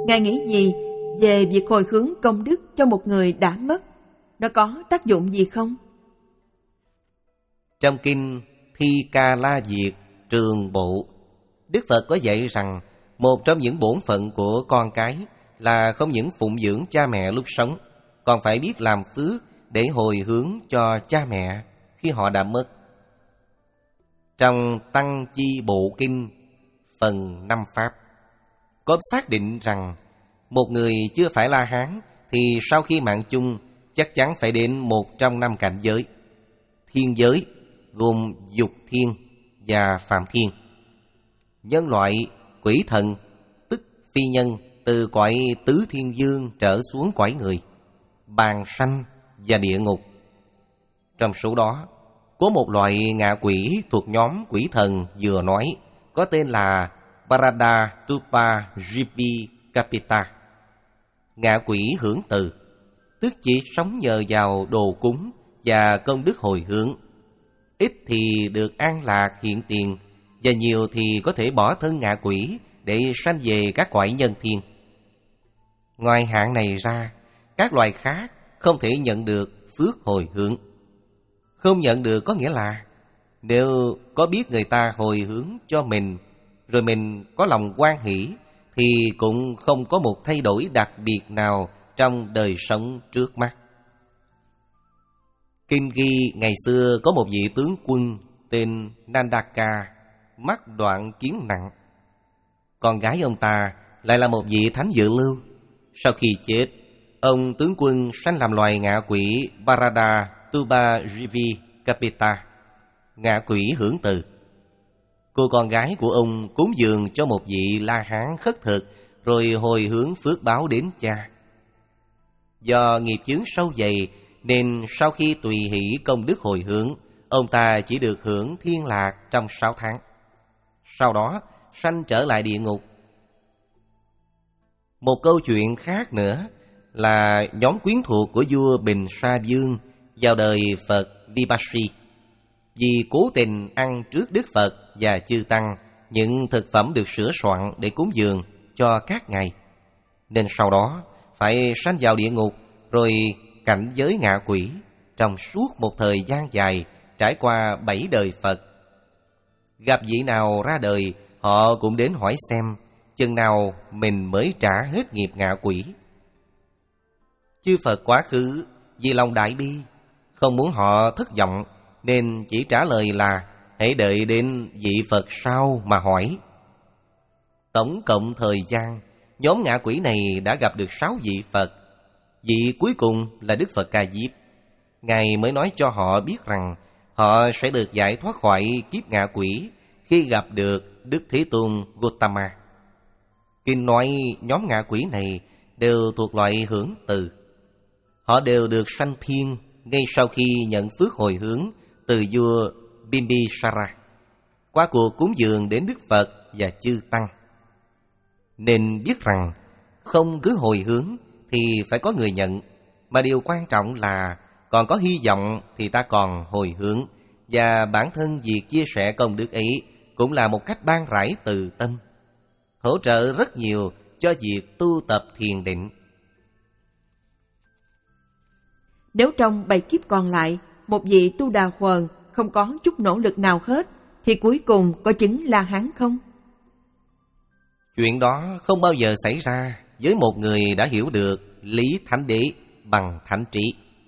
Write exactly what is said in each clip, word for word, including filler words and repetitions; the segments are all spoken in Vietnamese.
Ngài nghĩ gì về việc hồi hướng công đức cho một người đã mất? Nó có tác dụng gì không? Trong kinh Thi Ca La Diệt Trường Bộ, Đức Phật có dạy rằng một trong những bổn phận của con cái là không những phụng dưỡng cha mẹ lúc sống, còn phải biết làm phước để hồi hướng cho cha mẹ khi họ đã mất. Trong Tăng Chi Bộ Kinh phần năm Pháp có xác định rằng một người chưa phải La Hán thì sau khi mạng chung chắc chắn phải đến một trong năm cảnh giới. Thiên giới gồm dục thiên và phạm thiên. Nhân loại, quỷ thần, tức phi nhân từ cõi tứ thiên dương trở xuống cõi người, bàn sanh và địa ngục. Trong số đó có một loại ngạ quỷ thuộc nhóm quỷ thần vừa nói, có tên là Parada Tupa Jipi Kapita. Ngạ quỷ hưởng từ, tức chỉ sống nhờ vào đồ cúng và công đức hồi hướng. Ít thì được an lạc hiện tiền, và nhiều thì có thể bỏ thân ngạ quỷ để sanh về các cõi nhân thiên. Ngoài hạng này ra, các loài khác không thể nhận được phước hồi hướng. Không nhận được có nghĩa là nếu có biết người ta hồi hướng cho mình, rồi mình có lòng hoan hỷ, thì cũng không có một thay đổi đặc biệt nào trong đời sống trước mắt. Kinh ghi ngày xưa có một vị tướng quân tên Nandaka, mắt đoạn kiến nặng. Con gái ông ta lại là một vị thánh dự lưu. Sau khi chết, ông tướng quân sanh làm loài ngạ quỷ Parada Tuba Jivi Kapita, ngạ quỷ hưởng từ. Cô con gái của ông cúng dường cho một vị La Hán khất thực, rồi hồi hướng phước báo đến cha. Do nghiệp chướng sâu dày nên sau khi tùy hỷ công đức hồi hướng, ông ta chỉ được hưởng thiên lạc trong sáu tháng. Sau đó sanh trở lại địa ngục. Một câu chuyện khác nữa là nhóm quyến thuộc của vua Bình Sa Vương vào đời Phật Vipassi, vì cố tình ăn trước Đức Phật và chư tăng những thực phẩm được sửa soạn để cúng dường cho các ngài, nên sau đó phải sanh vào địa ngục, rồi cảnh giới ngạ quỷ trong suốt một thời gian dài, trải qua bảy đời Phật. Gặp vị nào ra đời, họ cũng đến hỏi xem chừng nào mình mới trả hết nghiệp ngạ quỷ. Chư Phật quá khứ vì lòng đại bi, không muốn họ thất vọng, nên chỉ trả lời là hãy đợi đến vị Phật sau mà hỏi. Tổng cộng thời gian, nhóm ngạ quỷ này đã gặp được sáu vị Phật. Vị cuối cùng là Đức Phật Ca Diếp. Ngài mới nói cho họ biết rằng họ sẽ được giải thoát khỏi kiếp ngạ quỷ khi gặp được Đức Thế Tôn Gautama. Kinh nói nhóm ngạ quỷ này đều thuộc loại hưởng từ. Họ đều được sanh thiên ngay sau khi nhận phước hồi hướng từ vua Bimbisara qua cuộc cúng dường đến Đức Phật và chư tăng. Nên biết rằng không cứ hồi hướng thì phải có người nhận, mà điều quan trọng là còn có hy vọng thì ta còn hồi hướng, và bản thân việc chia sẻ công đức ấy cũng là một cách ban rãi từ tâm, hỗ trợ rất nhiều cho việc tu tập thiền định. Nếu trong bảy kiếp còn lại, một vị tu đà huần không có chút nỗ lực nào hết, thì cuối cùng có chứng La Hán không? Chuyện đó không bao giờ xảy ra với một người đã hiểu được lý thánh đế bằng thánh trí.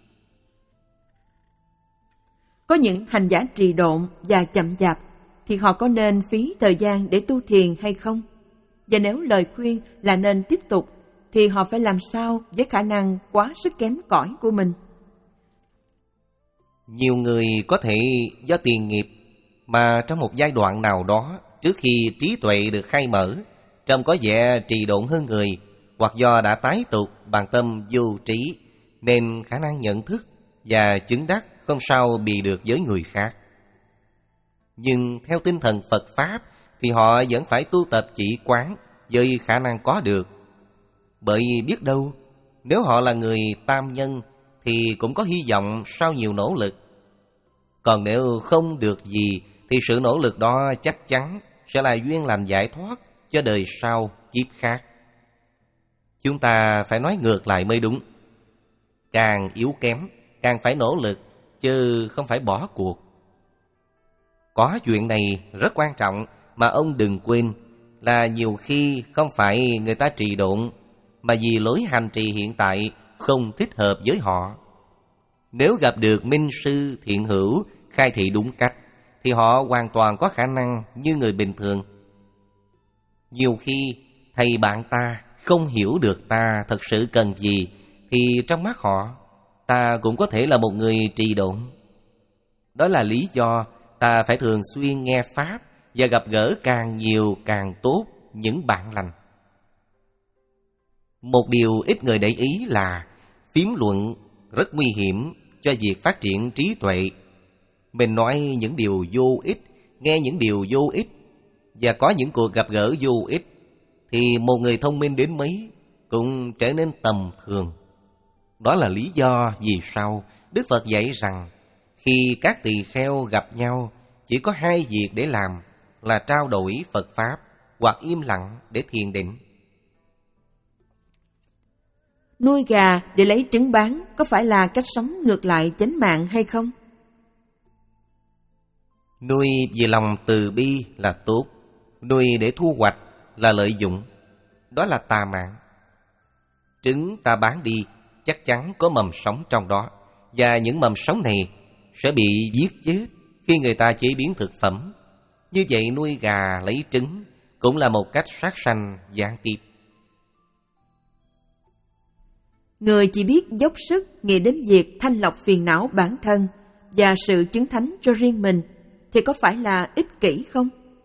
Có những hành giả trì độn và chậm chạp, thì họ có nên phí thời gian để tu thiền hay không? Và nếu lời khuyên là nên tiếp tục, thì họ phải làm sao với khả năng quá sức kém cỏi của mình? Nhiều người có thể do tiền nghiệp mà trong một giai đoạn nào đó, trước khi trí tuệ được khai mở, trông có vẻ trì độn hơn người, hoặc do đã tái tục bằng tâm vô trí, nên khả năng nhận thức và chứng đắc không sao bị được với người khác. Nhưng theo tinh thần Phật Pháp thì họ vẫn phải tu tập chỉ quán với khả năng có được. Bởi biết đâu, nếu họ là người tam nhân thì cũng có hy vọng sau nhiều nỗ lực. Còn nếu không được gì thì sự nỗ lực đó chắc chắn sẽ là duyên lành giải thoát cho đời sau kiếp khác. Chúng ta phải nói ngược lại mới đúng. Càng yếu kém, càng phải nỗ lực, chứ không phải bỏ cuộc. Có chuyện này rất quan trọng mà ông đừng quên là nhiều khi không phải người ta trì độn, mà vì lối hành trì hiện tại không thích hợp với họ. Nếu gặp được minh sư thiện hữu khai thị đúng cách, thì họ hoàn toàn có khả năng như người bình thường. Nhiều khi thầy bạn ta không hiểu được ta thật sự cần gì, thì trong mắt họ, ta cũng có thể là một người trì độn. Đó là lý do ta phải thường xuyên nghe Pháp và gặp gỡ càng nhiều càng tốt những bạn lành. Một điều ít người để ý là phím luận rất nguy hiểm cho việc phát triển trí tuệ. Mình nói những điều vô ích, nghe những điều vô ích, và có những cuộc gặp gỡ vô ích, thì một người thông minh đến mấy cũng trở nên tầm thường. Đó là lý do vì sao Đức Phật dạy rằng khi các tỳ kheo gặp nhau, chỉ có hai việc để làm là trao đổi Phật Pháp hoặc im lặng để thiền định. Nuôi gà để lấy trứng bán có phải là cách sống ngược lại chánh mạng hay không? Nuôi vì lòng từ bi là tốt, nuôi để thu hoạch là lợi dụng, đó là tà mạng. Trứng ta bán đi chắc chắn có mầm sống trong đó, và những mầm sống này sẽ bị giết chết khi người ta chế biến thực phẩm. Như vậy nuôi gà lấy trứng cũng là một cách sát sanh gián tiếp. Người chỉ biết dốc sức nghĩ đến việc thanh lọc phiền não bản thân và sự chứng thánh cho riêng mình thì có phải là ích kỷ không?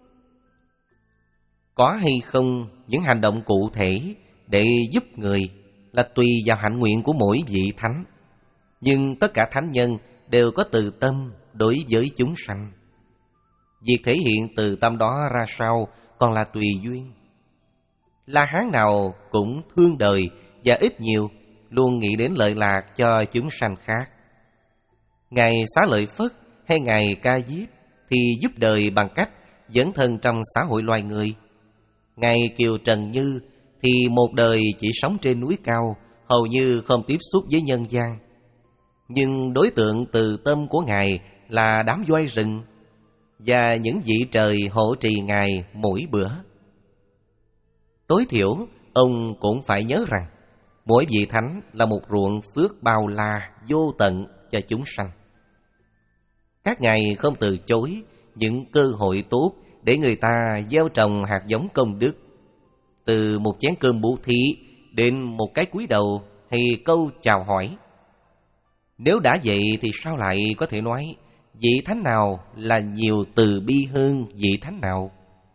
Có hay không những hành động cụ thể để giúp người là tùy vào hạnh nguyện của mỗi vị thánh. Nhưng tất cả thánh nhân đều có từ tâm đối với chúng sanh. Việc thể hiện từ tâm đó ra sao còn là tùy duyên. La Hán nào cũng thương đời và ít nhiều luôn nghĩ đến lợi lạc cho chúng sanh khác. Ngài Xá Lợi Phất hay Ngài Ca Diếp thì giúp đời bằng cách dấn thân trong xã hội loài người. Ngài Kiều Trần Như thì một đời chỉ sống trên núi cao, hầu như không tiếp xúc với nhân gian. Nhưng đối tượng từ tâm của Ngài là đám voi rừng và những vị trời hộ trì Ngài mỗi bữa. Tối thiểu, ông cũng phải nhớ rằng mỗi vị thánh là một ruộng phước bao la vô tận cho chúng sanh. Các ngài không từ chối những cơ hội tốt để người ta gieo trồng hạt giống công đức. Từ một chén cơm bố thí đến một cái cúi đầu hay câu chào hỏi. Nếu đã vậy thì sao lại có thể nói vị thánh nào là nhiều từ bi hơn vị thánh nào?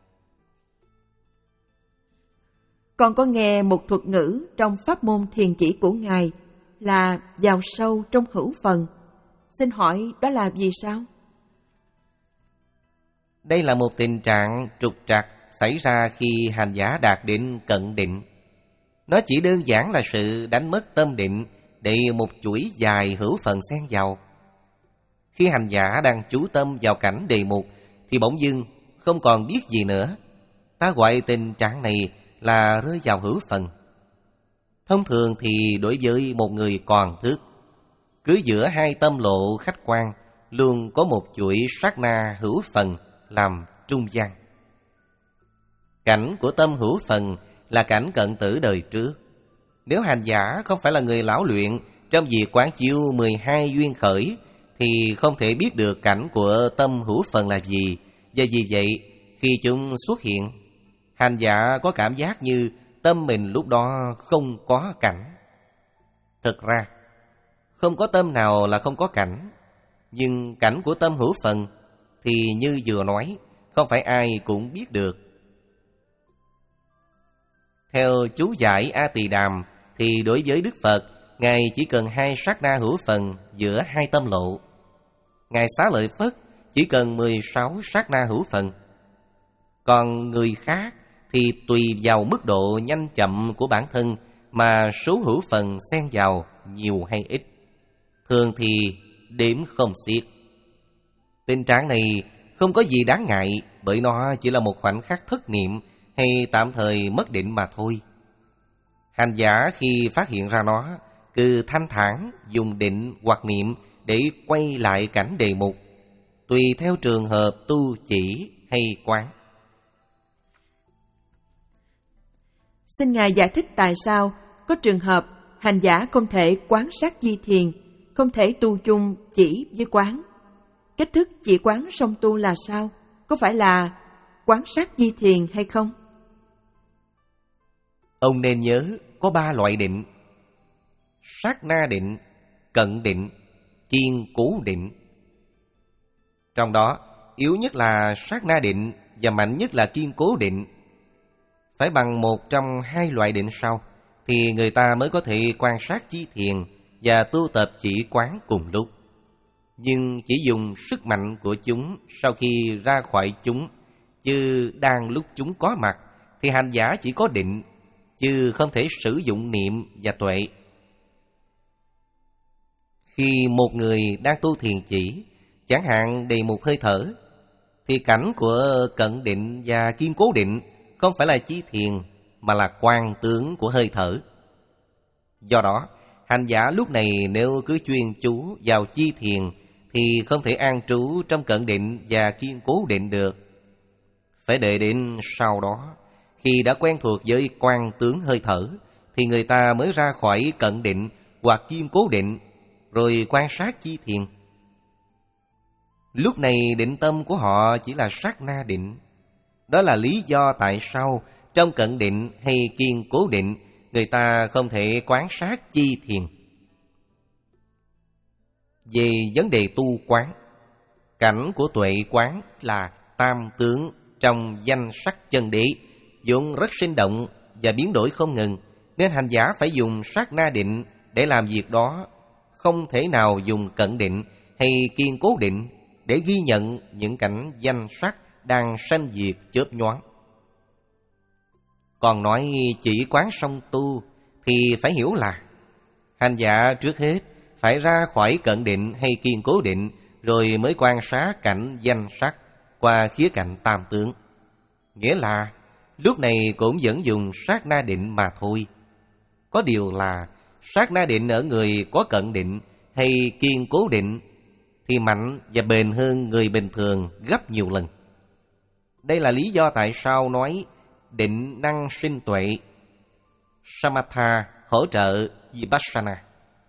Con có nghe một thuật ngữ trong pháp môn thiền chỉ của Ngài là vào sâu trong hữu phần. Xin hỏi đó là vì sao? Đây là một tình trạng trục trặc xảy ra khi hành giả đạt đến cận định. Nó chỉ đơn giản là sự đánh mất tâm định để một chuỗi dài hữu phần xen vào. Khi hành giả đang chú tâm vào cảnh đề mục thì bỗng dưng không còn biết gì nữa. Ta gọi tình trạng này là rơi vào hữu phần. Thông thường thì đối với một người còn thức, cứ giữa hai tâm lộ khách quan luôn có một chuỗi sát na hữu phần làm trung gian. Cảnh của tâm hữu phần là cảnh cận tử đời trước. Nếu hành giả không phải là người lão luyện trong việc quán chiếu mười hai duyên khởi thì không thể biết được cảnh của tâm hữu phần là gì. Và vì vậy, khi chúng xuất hiện, hành giả có cảm giác như tâm mình lúc đó không có cảnh. Thực ra, không có tâm nào là không có cảnh. Nhưng cảnh của tâm hữu phần thì như vừa nói, không phải ai cũng biết được. Theo chú giải A Tỳ Đàm thì đối với Đức Phật, Ngài chỉ cần hai sát na hữu phần giữa hai tâm lộ. Ngài Xá Lợi Phất chỉ cần mười sáu sát na hữu phần. Còn người khác thì tùy vào mức độ nhanh chậm của bản thân mà số hữu phần xen vào nhiều hay ít. Thường thì đếm không xiết. Tình trạng này không có gì đáng ngại, bởi nó chỉ là một khoảnh khắc thất niệm hay tạm thời mất định mà thôi. Hành giả khi phát hiện ra nó, cứ thanh thản dùng định hoặc niệm để quay lại cảnh đề mục, tùy theo trường hợp tu chỉ hay quán. Xin Ngài giải thích tại sao có trường hợp hành giả không thể quán sát di thiền, không thể tu chung chỉ với quán. Cách thức chỉ quán song tu là sao? Có phải là quán sát di thiền hay không? Ông nên nhớ có ba loại định: sát na định, cận định, kiên cố định. Trong đó, yếu nhất là sát na định và mạnh nhất là kiên cố định. Phải bằng một trong hai loại định sau thì người ta mới có thể quan sát chi thiền và tu tập chỉ quán cùng lúc. Nhưng chỉ dùng sức mạnh của chúng sau khi ra khỏi chúng, chứ đang lúc chúng có mặt thì hành giả chỉ có định, chứ không thể sử dụng niệm và tuệ. Khi một người đang tu thiền chỉ, chẳng hạn đề mục hơi thở, thì cảnh của cận định và kiên cố định không phải là chi thiền, mà là quan tướng của hơi thở. Do đó, hành giả lúc này nếu cứ chuyên chú vào chi thiền thì không thể an trú trong cận định và kiên cố định được. Phải đợi đến sau đó, khi đã quen thuộc với quan tướng hơi thở, thì người ta mới ra khỏi cận định hoặc kiên cố định, rồi quan sát chi thiền. Lúc này định tâm của họ chỉ là sát na định. Đó là lý do tại sao trong cận định hay kiên cố định người ta không thể quán sát chi thiền. Về vấn đề tu quán, cảnh của tuệ quán là tam tướng trong danh sắc chân đế, vốn rất sinh động và biến đổi không ngừng, nên hành giả phải dùng sát na định để làm việc đó, không thể nào dùng cận định hay kiên cố định để ghi nhận những cảnh danh sắc đang sanh diệt chớp nhoáng. Còn nói chỉ quán song tu thì phải hiểu là hành giả trước hết phải ra khỏi cận định hay kiên cố định, rồi mới quan sát cảnh danh sắc qua khía cạnh tam tướng. Nghĩa là lúc này cũng vẫn dùng sát na định mà thôi. Có điều là sát na định ở người có cận định hay kiên cố định thì mạnh và bền hơn người bình thường gấp nhiều lần. Đây là lý do tại sao nói định năng sinh tuệ, Samatha hỗ trợ Vipassana.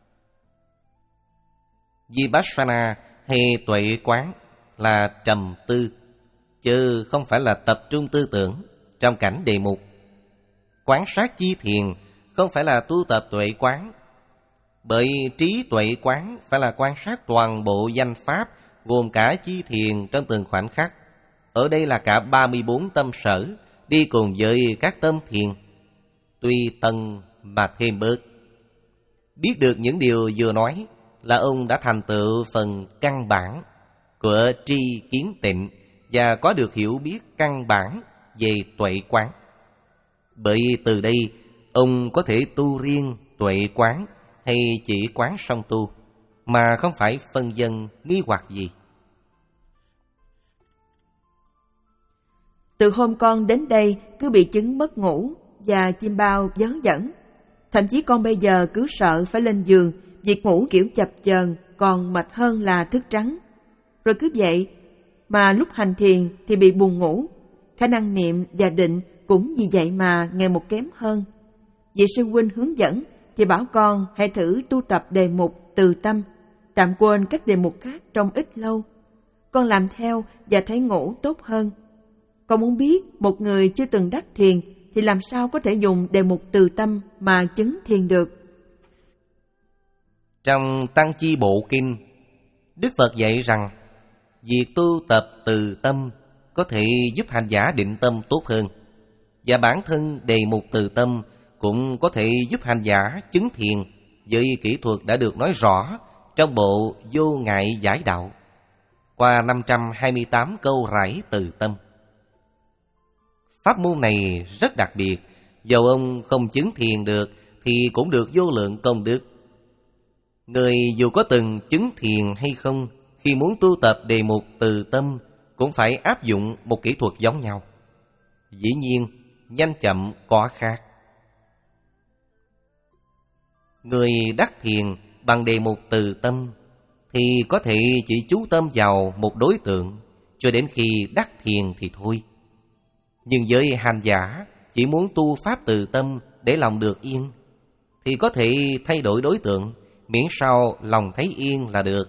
Vipassana hay tuệ quán là trầm tư, chứ không phải là tập trung tư tưởng trong cảnh đề mục. Quán sát chi thiền không phải là tu tập tuệ quán, bởi trí tuệ quán phải là quan sát toàn bộ danh pháp, gồm cả chi thiền trong từng khoảnh khắc. Ở đây là cả ba mươi bốn tâm sở, đi cùng với các tâm thiền, tuy tân mà thêm bớt. Biết được những điều vừa nói là ông đã thành tựu phần căn bản của tri kiến tịnh và có được hiểu biết căn bản về tuệ quán. Bởi từ đây ông có thể tu riêng tuệ quán hay chỉ quán song tu, mà không phải phân vân nghi hoặc gì. Từ hôm con đến đây cứ bị chứng mất ngủ và chim bao vớ vẩn. Thậm chí con bây giờ cứ sợ phải lên giường, việc ngủ kiểu chập chờn còn mệt hơn là thức trắng. Rồi cứ vậy mà lúc hành thiền thì bị buồn ngủ, khả năng niệm và định cũng vì vậy mà ngày một kém hơn. Vị sư huynh hướng dẫn thì bảo con hãy thử tu tập đề mục từ tâm, tạm quên các đề mục khác trong ít lâu. Con làm theo và thấy ngủ tốt hơn. Con muốn biết một người chưa từng đắc thiền thì làm sao có thể dùng đề mục từ tâm mà chứng thiền được? Trong Tăng Chi Bộ Kinh, Đức Phật dạy rằng việc tu tập từ tâm có thể giúp hành giả định tâm tốt hơn, và bản thân đề mục từ tâm cũng có thể giúp hành giả chứng thiền với kỹ thuật đã được nói rõ trong bộ Vô Ngại Giải Đạo qua năm trăm hai mươi tám câu rải từ tâm. Pháp môn này rất đặc biệt, dầu ông không chứng thiền được thì cũng được vô lượng công đức. Người dù có từng chứng thiền hay không, khi muốn tu tập đề mục từ tâm cũng phải áp dụng một kỹ thuật giống nhau. Dĩ nhiên, nhanh chậm có khác. Người đắc thiền bằng đề mục từ tâm thì có thể chỉ chú tâm vào một đối tượng cho đến khi đắc thiền thì thôi. Nhưng với hành giả chỉ muốn tu pháp từ tâm để lòng được yên thì có thể thay đổi đối tượng, miễn sao lòng thấy yên là được.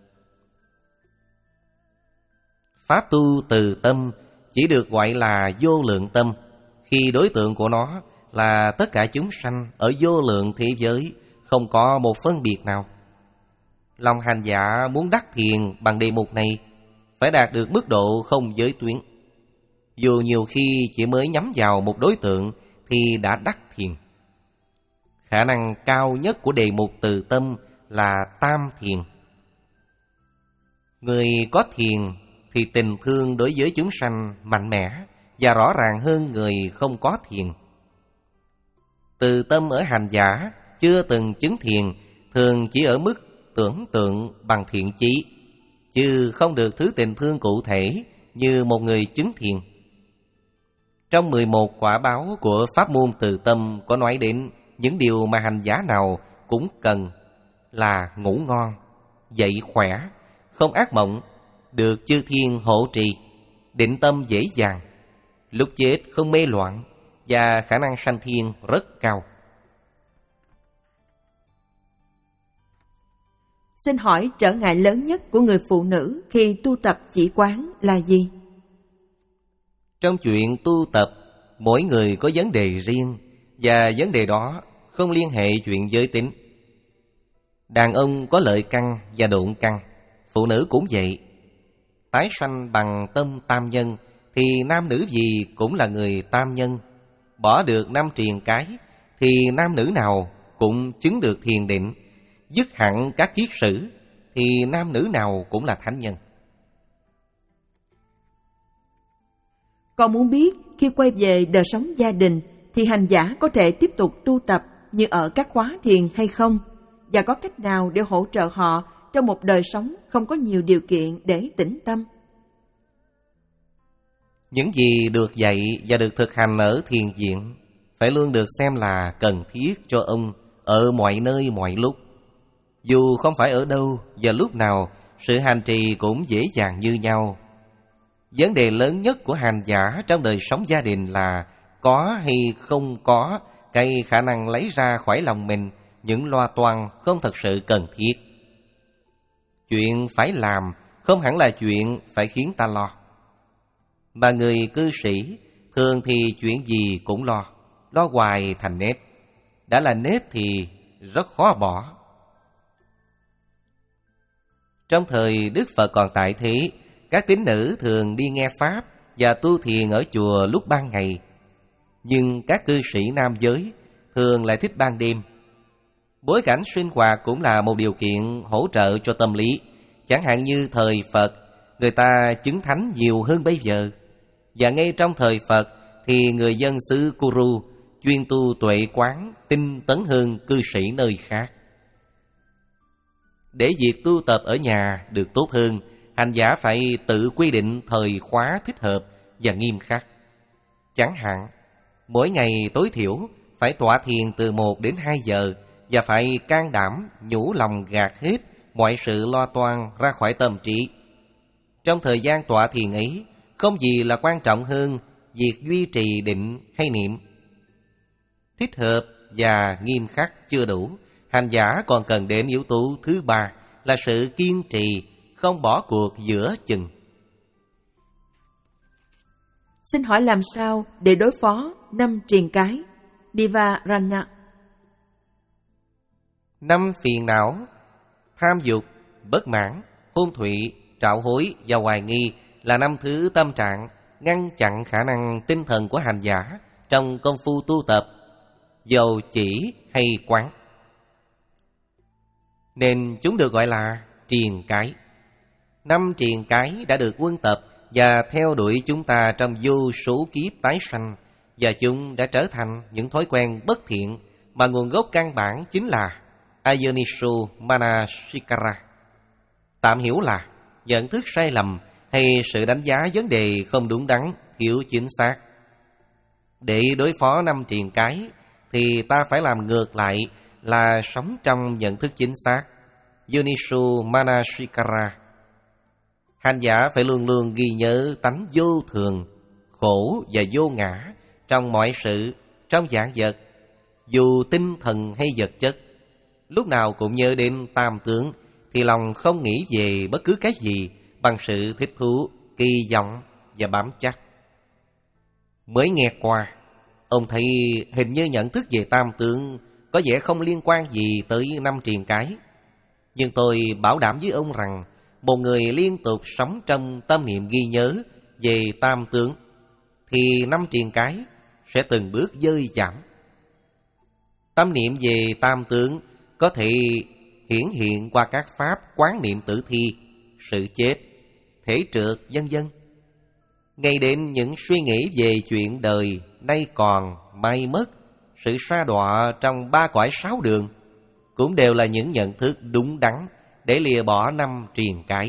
Pháp tu từ tâm chỉ được gọi là vô lượng tâm khi đối tượng của nó là tất cả chúng sanh ở vô lượng thế giới, không có một phân biệt nào. Lòng hành giả muốn đắc thiền bằng đề mục này phải đạt được mức độ không giới tuyến. Dù nhiều khi chỉ mới nhắm vào một đối tượng thì đã đắc thiền. Khả năng cao nhất của đề mục từ tâm là tam thiền. Người có thiền thì tình thương đối với chúng sanh mạnh mẽ và rõ ràng hơn người không có thiền. Từ tâm ở hành giả chưa từng chứng thiền thường chỉ ở mức tưởng tượng bằng thiện chí, chứ không được thứ tình thương cụ thể như một người chứng thiền. Trong mười một quả báo của pháp môn từ tâm có nói đến những điều mà hành giả nào cũng cần là ngủ ngon, dậy khỏe, không ác mộng, được chư thiên hộ trì, định tâm dễ dàng, lúc chết không mê loạn và khả năng sanh thiên rất cao. Xin hỏi trở ngại lớn nhất của người phụ nữ khi tu tập chỉ quán là gì? Trong chuyện tu tập, mỗi người có vấn đề riêng và vấn đề đó không liên hệ chuyện giới tính. Đàn ông có lợi căn và độn căn, phụ nữ cũng vậy. Tái sanh bằng tâm tam nhân thì nam nữ gì cũng là người tam nhân. Bỏ được năm triền cái thì nam nữ nào cũng chứng được thiền định. Dứt hẳn các kiết sử thì nam nữ nào cũng là thánh nhân. Con muốn biết khi quay về đời sống gia đình thì hành giả có thể tiếp tục tu tập như ở các khóa thiền hay không? Và có cách nào để hỗ trợ họ trong một đời sống không có nhiều điều kiện để tĩnh tâm? Những gì được dạy và được thực hành ở thiền viện phải luôn được xem là cần thiết cho ông ở mọi nơi mọi lúc. Dù không phải ở đâu và lúc nào, sự hành trì cũng dễ dàng như nhau. Vấn đề lớn nhất của hành giả trong đời sống gia đình là có hay không có cái khả năng lấy ra khỏi lòng mình những loa toan không thật sự cần thiết. Chuyện phải làm không hẳn là chuyện phải khiến ta lo. Mà người cư sĩ thường thì chuyện gì cũng lo, lo hoài thành nếp. Đã là nếp thì rất khó bỏ. Trong thời Đức Phật còn tại thế, các tín nữ thường đi nghe Pháp và tu thiền ở chùa lúc ban ngày. Nhưng các cư sĩ nam giới thường lại thích ban đêm. Bối cảnh sinh hoạt cũng là một điều kiện hỗ trợ cho tâm lý. Chẳng hạn như thời Phật, người ta chứng thánh nhiều hơn bây giờ. Và ngay trong thời Phật thì người dân xứ Kuru chuyên tu tuệ quán tinh tấn hơn cư sĩ nơi khác. Để việc tu tập ở nhà được tốt hơn, hành giả phải tự quy định thời khóa thích hợp và nghiêm khắc. Chẳng hạn, mỗi ngày tối thiểu phải tọa thiền từ một đến hai giờ và phải can đảm nhủ lòng gạt hết mọi sự lo toan ra khỏi tâm trí. Trong thời gian tọa thiền ấy, không gì là quan trọng hơn việc duy trì định hay niệm. Thích hợp và nghiêm khắc chưa đủ, hành giả còn cần đến yếu tố thứ ba là sự kiên trì, không bỏ cuộc giữa chừng. Xin hỏi làm sao để đối phó năm triền cái Nivarana? Năm phiền não: tham dục, bất mãn, hôn thụy, trạo hối và hoài nghi là năm thứ tâm trạng ngăn chặn khả năng tinh thần của hành giả trong công phu tu tập, dầu chỉ hay quán. Nên chúng được gọi là triền cái. Năm triền cái đã được quân tập và theo đuổi chúng ta trong vô số kiếp tái sanh, và chúng đã trở thành những thói quen bất thiện mà nguồn gốc căn bản chính là Ayonisho Manasikara. Tạm hiểu là nhận thức sai lầm hay sự đánh giá vấn đề không đúng đắn, thiếu chính xác. Để đối phó năm triền cái thì ta phải làm ngược lại là sống trong nhận thức chính xác, Yunishu Manashikara. Hành giả phải luôn luôn ghi nhớ tánh vô thường, khổ và vô ngã trong mọi sự, trong vạn vật, dù tinh thần hay vật chất. Lúc nào cũng nhớ đến tam tướng, thì lòng không nghĩ về bất cứ cái gì bằng sự thích thú, kỳ vọng và bám chắc. Mới nghe qua, ông thấy hình như nhận thức về tam tướng có vẻ không liên quan gì tới năm triền cái. Nhưng tôi bảo đảm với ông rằng một người liên tục sống trong tâm niệm ghi nhớ về tam tướng thì năm triền cái sẽ từng bước dơi giảm. Tâm niệm về tam tướng có thể hiển hiện qua các pháp quán niệm tử thi, sự chết, thể trượt, vân vân. Ngay đến những suy nghĩ về chuyện đời nay còn, mai mất, sự sa đọa trong ba cõi sáu đường cũng đều là những nhận thức đúng đắn để lìa bỏ năm triền cái.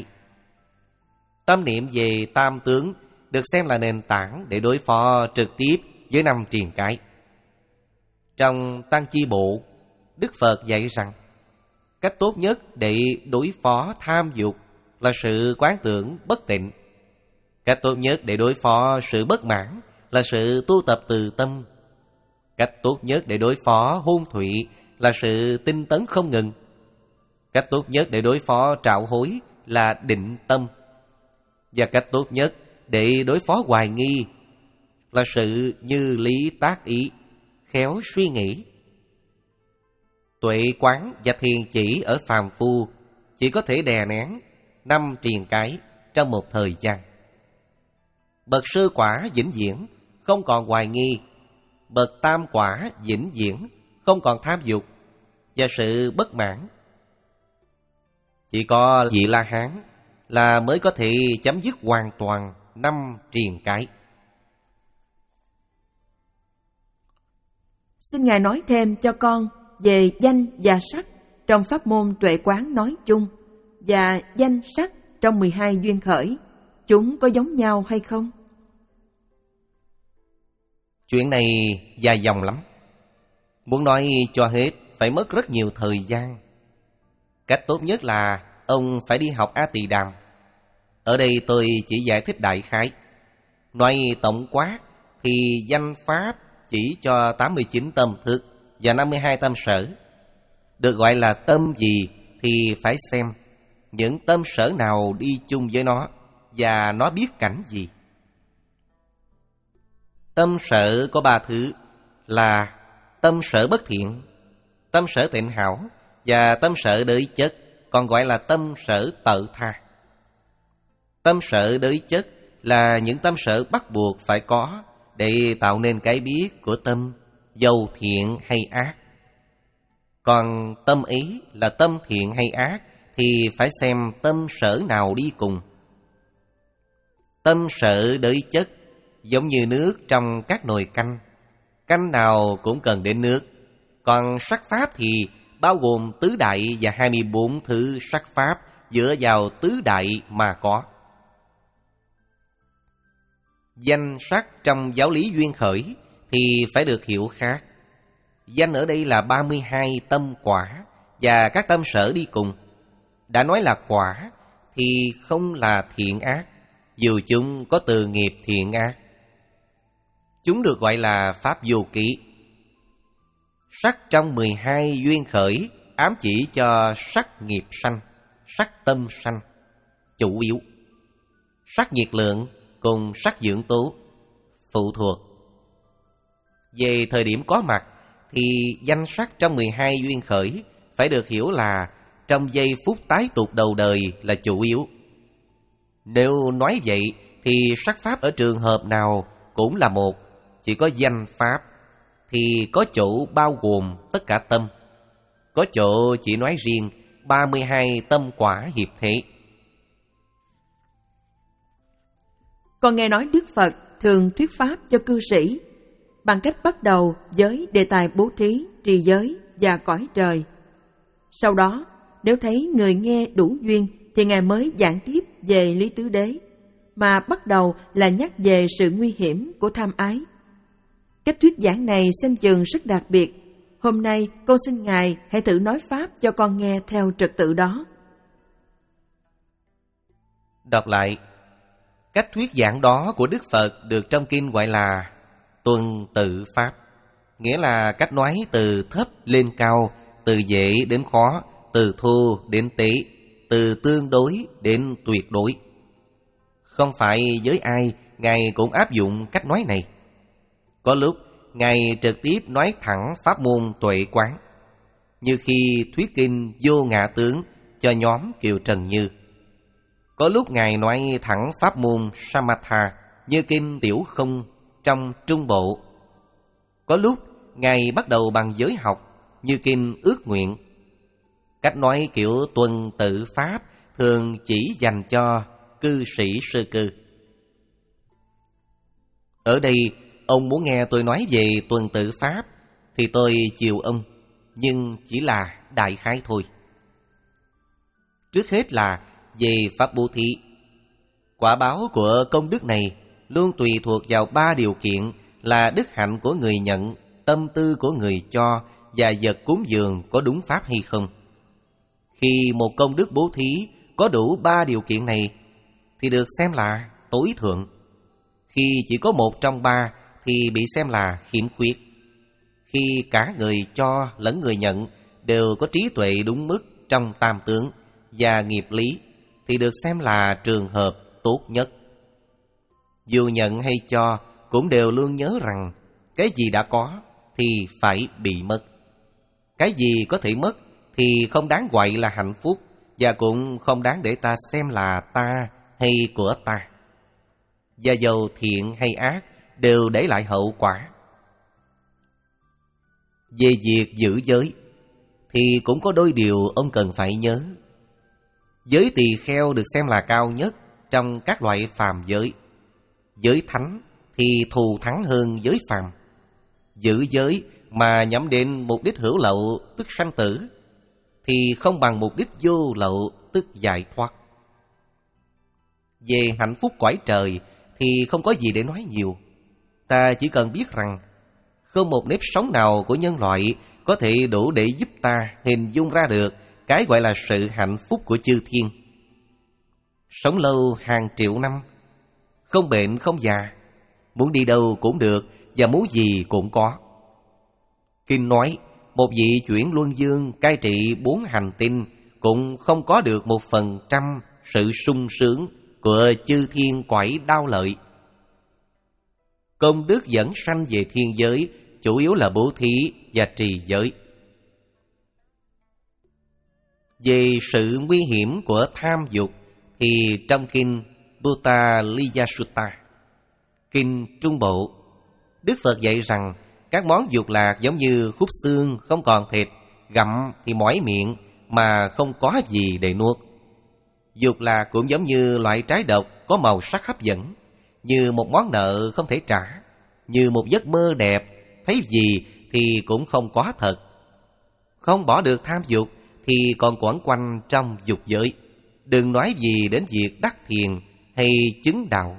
Tâm niệm về tam tướng được xem là nền tảng để đối phó trực tiếp với năm triền cái. Trong Tăng Chi Bộ, Đức Phật dạy rằng cách tốt nhất để đối phó tham dục là sự quán tưởng bất tịnh. Cách tốt nhất để đối phó sự bất mãn là sự tu tập từ tâm. Cách tốt nhất để đối phó hôn thụy là sự tinh tấn không ngừng. Cách tốt nhất để đối phó trạo hối là định tâm. Và cách tốt nhất để đối phó hoài nghi là sự như lý tác ý, khéo suy nghĩ. Tuệ quán và thiền chỉ ở phàm phu chỉ có thể đè nén năm triền cái trong một thời gian. Bậc sơ quả vĩnh viễn không còn hoài nghi, bậc tam quả vĩnh viễn không còn tham dục và sự bất mãn. Chỉ có vị La Hán là mới có thể chấm dứt hoàn toàn năm triền cái. Xin Ngài nói thêm cho con về danh và sắc trong pháp môn tuệ quán nói chung và danh sắc trong mười hai duyên khởi. Chúng có giống nhau hay không? Chuyện này dài dòng lắm. Muốn nói cho hết phải mất rất nhiều thời gian. Cách tốt nhất là ông phải đi học A Tỳ Đàm. Ở đây tôi chỉ giải thích đại khái. Nói tổng quát thì danh pháp chỉ cho tám mươi chín tâm thức và năm mươi hai tâm sở. Được gọi là tâm gì thì phải xem những tâm sở nào đi chung với nó và nó biết cảnh gì. Tâm sở có ba thứ là tâm sở bất thiện, tâm sở tịnh hảo và tâm sở đới chất, còn gọi là tâm sở tự tha. Tâm sở đới chất là những tâm sở bắt buộc phải có để tạo nên cái biết của tâm, dầu thiện hay ác. Còn tâm ý là tâm thiện hay ác thì phải xem tâm sở nào đi cùng. Tâm sở đới chất giống như nước trong các nồi canh, canh nào cũng cần đến nước. Còn sắc pháp thì bao gồm tứ đại và hai mươi bốn thứ sắc pháp dựa vào tứ đại mà có. Danh sắc trong giáo lý duyên khởi thì phải được hiểu khác. Danh ở đây là ba mươi hai tâm quả và các tâm sở đi cùng. Đã nói là quả thì không là thiện ác, dù chúng có từ nghiệp thiện ác. Chúng được gọi là pháp vô ký. Sắc trong mười hai duyên khởi ám chỉ cho sắc nghiệp sanh, sắc tâm sanh, chủ yếu. Sắc nhiệt lượng cùng sắc dưỡng tố, phụ thuộc. Về thời điểm có mặt thì danh sắc trong mười hai duyên khởi phải được hiểu là trong giây phút tái tục đầu đời là chủ yếu. Nếu nói vậy thì sắc pháp ở trường hợp nào cũng là một, chỉ có danh pháp thì có chỗ bao gồm tất cả tâm, có chỗ chỉ nói riêng ba mươi hai tâm quả hiệp thể. Con nghe nói Đức Phật thường thuyết pháp cho cư sĩ bằng cách bắt đầu với đề tài bố thí, trì giới và cõi trời. Sau đó, nếu thấy người nghe đủ duyên thì Ngài mới giảng tiếp về lý tứ đế, mà bắt đầu là nhắc về sự nguy hiểm của tham ái. Cách thuyết giảng này xem chừng rất đặc biệt, Hôm nay con xin Ngài hãy thử nói Pháp cho con nghe theo trật tự đó. Đọc lại, cách thuyết giảng đó của Đức Phật được trong kinh gọi là tuần tự Pháp, nghĩa là cách nói từ thấp lên cao, từ dễ đến khó, từ thô đến tế, từ tương đối đến tuyệt đối. Không phải với ai Ngài cũng áp dụng cách nói này. Có lúc Ngài trực tiếp nói thẳng pháp môn tuệ quán, như khi thuyết kinh Vô Ngã Tướng cho nhóm Kiều Trần Như. Có lúc Ngài nói thẳng pháp môn Samatha như kinh Tiểu Không trong Trung Bộ. Có lúc Ngài bắt đầu bằng giới học như kinh Ước Nguyện. Cách nói kiểu tuần tự Pháp thường chỉ dành cho cư sĩ sơ cư. Ở đây, ông muốn nghe tôi nói về tuần tự Pháp thì tôi chiều ông, nhưng chỉ là đại khái thôi. Trước hết là về pháp bố thí. Quả báo của công đức này luôn tùy thuộc vào ba điều kiện là đức hạnh của người nhận, tâm tư của người cho và vật cúng dường có đúng pháp hay không. Khi một công đức bố thí có đủ ba điều kiện này thì được xem là tối thượng. Khi chỉ có một trong ba thì bị xem là khiếm khuyết. Khi cả người cho lẫn người nhận đều có trí tuệ đúng mức trong tam tướng và nghiệp lý thì được xem là trường hợp tốt nhất. Dù nhận hay cho cũng đều luôn nhớ rằng cái gì đã có thì phải bị mất. Cái gì có thể mất thì không đáng gọi là hạnh phúc, và cũng không đáng để ta xem là ta hay của ta. Và dầu thiện hay ác đều để lại hậu quả. Về việc giữ giới thì cũng có đôi điều ông cần phải nhớ. Giới tỳ kheo được xem là cao nhất trong các loại phàm giới. Giới thánh thì thù thắng hơn giới phàm. Giữ giới mà nhắm đến mục đích hữu lậu tức sanh tử thì không bằng mục đích vô lậu tức giải thoát. Về hạnh phúc cõi trời thì không có gì để nói nhiều. Ta chỉ cần biết rằng không một nếp sống nào của nhân loại có thể đủ để giúp ta hình dung ra được cái gọi là sự hạnh phúc của chư thiên. Sống lâu hàng triệu năm, không bệnh không già, muốn đi đâu cũng được và muốn gì cũng có. Kinh nói một vị chuyển luân dương cai trị bốn hành tinh cũng không có được một phần trăm sự sung sướng của chư thiên cõi đau lợi. Công đức dẫn sanh về thiên giới chủ yếu là bố thí và trì giới. Về sự nguy hiểm của tham dục thì trong kinh Butta Liya Sutta, kinh Trung Bộ, Đức Phật dạy rằng các món dục lạc giống như khúc xương không còn thịt, gặm thì mỏi miệng mà không có gì để nuốt. Dục lạc cũng giống như loại trái độc có màu sắc hấp dẫn, như một món nợ không thể trả, như một giấc mơ đẹp, thấy gì thì cũng không có thật. Không bỏ được tham dục thì còn quẩn quanh trong dục giới, đừng nói gì đến việc đắc thiền hay chứng đạo.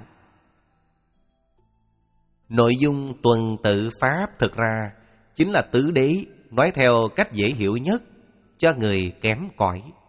Nội dung tuần tự Pháp thực ra chính là tứ đế, nói theo cách dễ hiểu nhất cho người kém cỏi.